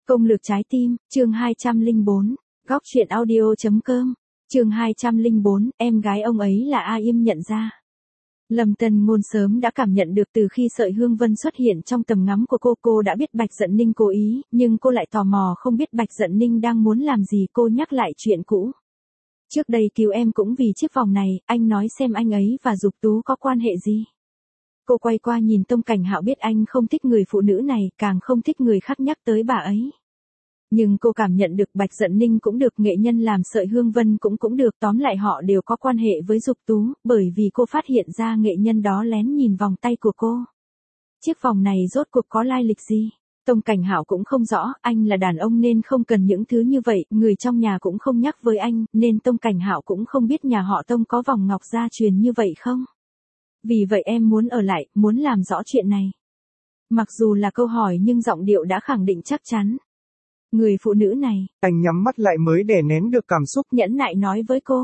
Công lược trái tim, chương 204, góc truyện audio.com, chương 204, em gái ông ấy là A Im nhận ra. Lâm Tân Ngôn sớm đã cảm nhận được từ khi Sợi Hương Vân xuất hiện trong tầm ngắm của cô đã biết Bạch Dận Ninh cố ý, nhưng cô lại tò mò không biết Bạch Dận Ninh đang muốn làm gì. Cô nhắc lại chuyện cũ. Trước đây cứu em cũng vì chiếc vòng này, anh nói xem anh ấy và Dục Tú có quan hệ gì. Cô quay qua nhìn Tông Cảnh Hạo, biết anh không thích người phụ nữ này, càng không thích người khác nhắc tới bà ấy. Nhưng cô cảm nhận được Bạch Dận Ninh cũng được, nghệ nhân làm Sợi Hương Vân cũng được, tóm lại họ đều có quan hệ với Dục Tú, bởi vì cô phát hiện ra nghệ nhân đó lén nhìn vòng tay của cô. Chiếc vòng này rốt cuộc có lai lịch gì? Tông Cảnh Hạo cũng không rõ, anh là đàn ông nên không cần những thứ như vậy, người trong nhà cũng không nhắc với anh, nên Tông Cảnh Hạo cũng không biết nhà họ Tông có vòng ngọc gia truyền như vậy không. Vì vậy em muốn ở lại, muốn làm rõ chuyện này. Mặc dù là câu hỏi nhưng giọng điệu đã khẳng định chắc chắn. Người phụ nữ này, anh nhắm mắt lại mới đè nén được cảm xúc, nhẫn nại nói với cô.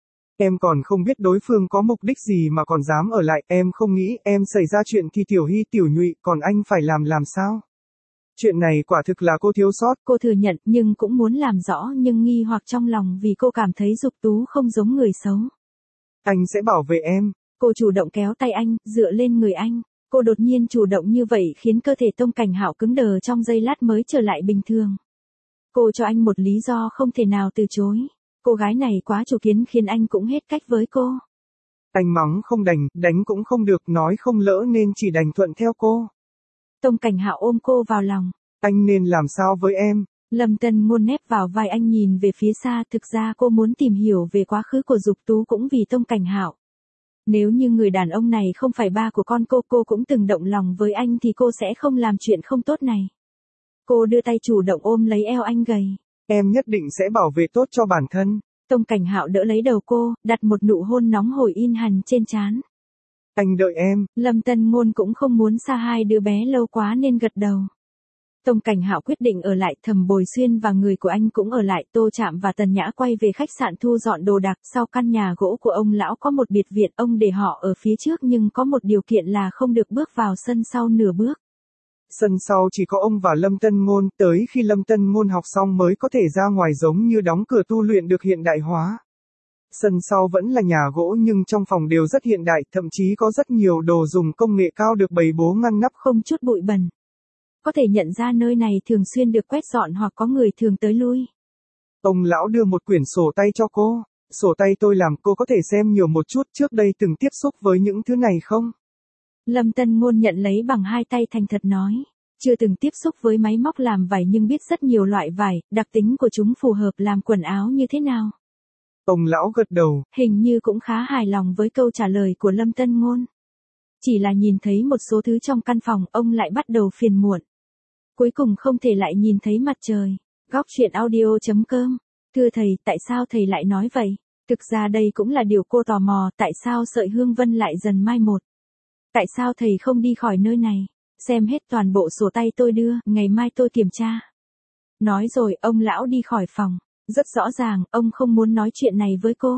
Em còn không biết đối phương có mục đích gì mà còn dám ở lại, em không nghĩ em xảy ra chuyện thì Tiểu Hy tiểu nhụy, còn anh phải làm sao? Chuyện này quả thực là cô thiếu sót. Cô thừa nhận nhưng cũng muốn làm rõ, nhưng nghi hoặc trong lòng vì cô cảm thấy Dục Tú không giống người xấu. Anh sẽ bảo vệ em. Cô chủ động kéo tay anh, dựa lên người anh. Cô đột nhiên chủ động như vậy khiến cơ thể Tông Cảnh Hạo cứng đờ trong giây lát mới trở lại bình thường. Cô cho anh một lý do không thể nào từ chối. Cô gái này quá chủ kiến khiến anh cũng hết cách với cô. Anh mắng không đành, đánh cũng không được, nói không lỡ nên chỉ đành thuận theo cô. Tông Cảnh Hạo ôm cô vào lòng. Anh nên làm sao với em? Lâm Tân Ngôn nép vào vai anh nhìn về phía xa, thực ra cô muốn tìm hiểu về quá khứ của Dục Tú cũng vì Tông Cảnh Hạo. Nếu như người đàn ông này không phải ba của con cô cũng từng động lòng với anh thì cô sẽ không làm chuyện không tốt này. Cô đưa tay chủ động ôm lấy eo anh gầy. Em nhất định sẽ bảo vệ tốt cho bản thân. Tông Cảnh Hạo đỡ lấy đầu cô, đặt một nụ hôn nóng hổi in hằn trên trán. Anh đợi em. Lâm Tân Ngôn cũng không muốn xa hai đứa bé lâu quá nên gật đầu. Tông Cảnh Hạo quyết định ở lại, Thẩm Bồi Xuyên và người của anh cũng ở lại. Tô Trạm và Tần Nhã quay về khách sạn thu dọn đồ đạc. Sau căn nhà gỗ của ông lão có một biệt viện, ông để họ ở phía trước nhưng có một điều kiện là không được bước vào sân sau nửa bước. Sân sau chỉ có ông và Lâm Tân Ngôn, tới khi Lâm Tân Ngôn học xong mới có thể ra ngoài, giống như đóng cửa tu luyện được hiện đại hóa. Sân sau vẫn là nhà gỗ nhưng trong phòng đều rất hiện đại, thậm chí có rất nhiều đồ dùng công nghệ cao được bày bố ngăn nắp, không chút bụi bẩn. Có thể nhận ra nơi này thường xuyên được quét dọn hoặc có người thường tới lui. Ông lão đưa một quyển sổ tay cho cô. Sổ tay tôi làm, cô có thể xem nhiều một chút, trước đây từng tiếp xúc với những thứ này không? Lâm Tân Ngôn nhận lấy bằng hai tay thành thật nói. Chưa từng tiếp xúc với máy móc làm vải nhưng biết rất nhiều loại vải, đặc tính của chúng phù hợp làm quần áo như thế nào. Ông lão gật đầu. Hình như cũng khá hài lòng với câu trả lời của Lâm Tân Ngôn. Chỉ là nhìn thấy một số thứ trong căn phòng, ông lại bắt đầu phiền muộn. Cuối cùng không thể lại nhìn thấy mặt trời. Góc truyện audio.com. Thưa thầy, tại sao thầy lại nói vậy? Thực ra đây cũng là điều cô tò mò, tại sao Sợi Hương Vân lại dần mai một? Tại sao thầy không đi khỏi nơi này? Xem hết toàn bộ sổ tay tôi đưa, ngày mai tôi kiểm tra. Nói rồi, ông lão đi khỏi phòng. Rất rõ ràng, ông không muốn nói chuyện này với cô.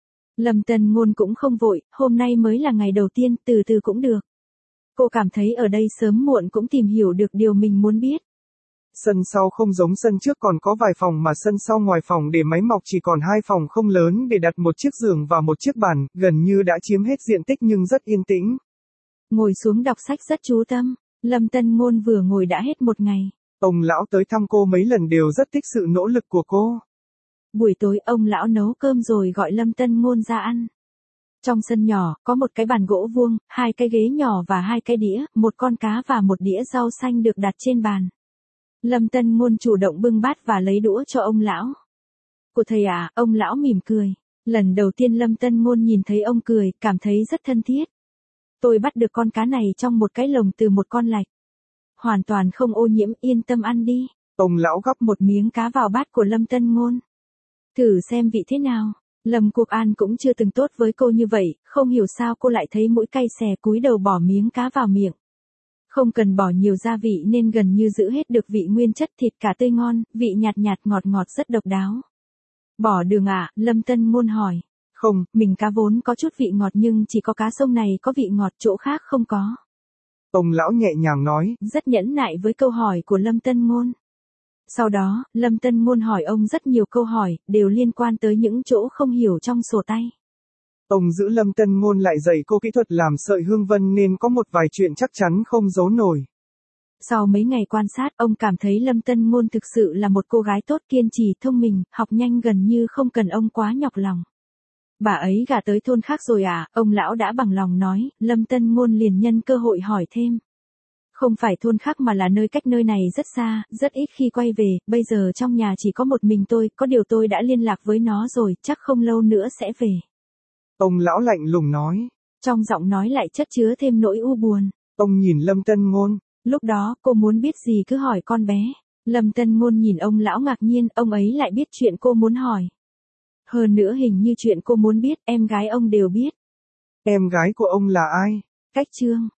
Lâm Tân Ngôn cũng không vội, hôm nay mới là ngày đầu tiên, từ từ cũng được. Cô cảm thấy ở đây sớm muộn cũng tìm hiểu được điều mình muốn biết. Sân sau không giống sân trước, còn có vài phòng mà sân sau ngoài phòng để máy mọc chỉ còn 2 phòng không lớn để đặt một chiếc giường và một chiếc bàn, gần như đã chiếm hết diện tích nhưng rất yên tĩnh. Ngồi xuống đọc sách rất chú tâm, Lâm Tân Ngôn vừa ngồi đã hết một ngày. Ông lão tới thăm cô mấy lần đều rất thích sự nỗ lực của cô. Buổi tối ông lão nấu cơm rồi gọi Lâm Tân Ngôn ra ăn. Trong sân nhỏ, có một cái bàn gỗ vuông, 2 cái ghế nhỏ và 2 cái đĩa, một con cá và một đĩa rau xanh được đặt trên bàn. Lâm Tân Ngôn chủ động bưng bát và lấy đũa cho ông lão. Của thầy à, ông lão mỉm cười. Lần đầu tiên Lâm Tân Ngôn nhìn thấy ông cười, cảm thấy rất thân thiết. Tôi bắt được con cá này trong một cái lồng từ một con lạch. Hoàn toàn không ô nhiễm, yên tâm ăn đi. Ông lão gắp một miếng cá vào bát của Lâm Tân Ngôn. Thử xem vị thế nào. Lâm Cuộc An cũng chưa từng tốt với cô như vậy, không hiểu sao cô lại thấy mũi cay xè, cúi đầu bỏ miếng cá vào miệng. Không cần bỏ nhiều gia vị nên gần như giữ hết được vị nguyên chất, thịt cá tươi ngon, vị nhạt nhạt ngọt ngọt rất độc đáo. Bỏ đường à? Lâm Tân Ngôn hỏi. Không, mình cá vốn có chút vị ngọt nhưng chỉ có cá sông này có vị ngọt, chỗ khác không có. Ông lão nhẹ nhàng nói. Rất nhẫn nại với câu hỏi của Lâm Tân Ngôn. Sau đó, Lâm Tân Ngôn hỏi ông rất nhiều câu hỏi, đều liên quan tới những chỗ không hiểu trong sổ tay. Ông giữ Lâm Tân Ngôn lại dạy cô kỹ thuật làm sợi hương vân nên có một vài chuyện chắc chắn không giấu nổi. Sau mấy ngày quan sát, ông cảm thấy Lâm Tân Ngôn thực sự là một cô gái tốt, kiên trì, thông minh, học nhanh, gần như không cần ông quá nhọc lòng. Bà ấy gả tới thôn khác rồi à? Ông lão đã bằng lòng nói. Lâm Tân Ngôn liền nhân cơ hội hỏi thêm. Không phải thôn khác mà là nơi cách nơi này rất xa, rất ít khi quay về, bây giờ trong nhà chỉ có một mình tôi, có điều tôi đã liên lạc với nó rồi, chắc không lâu nữa sẽ về. Ông lão lạnh lùng nói. Trong giọng nói lại chất chứa thêm nỗi u buồn. Ông nhìn Lâm Tân Ngôn. Lúc đó, cô muốn biết gì cứ hỏi con bé. Lâm Tân Ngôn nhìn ông lão ngạc nhiên, ông ấy lại biết chuyện cô muốn hỏi. Hơn nữa hình như chuyện cô muốn biết, em gái ông đều biết. Em gái của ông là ai? Cách Trương.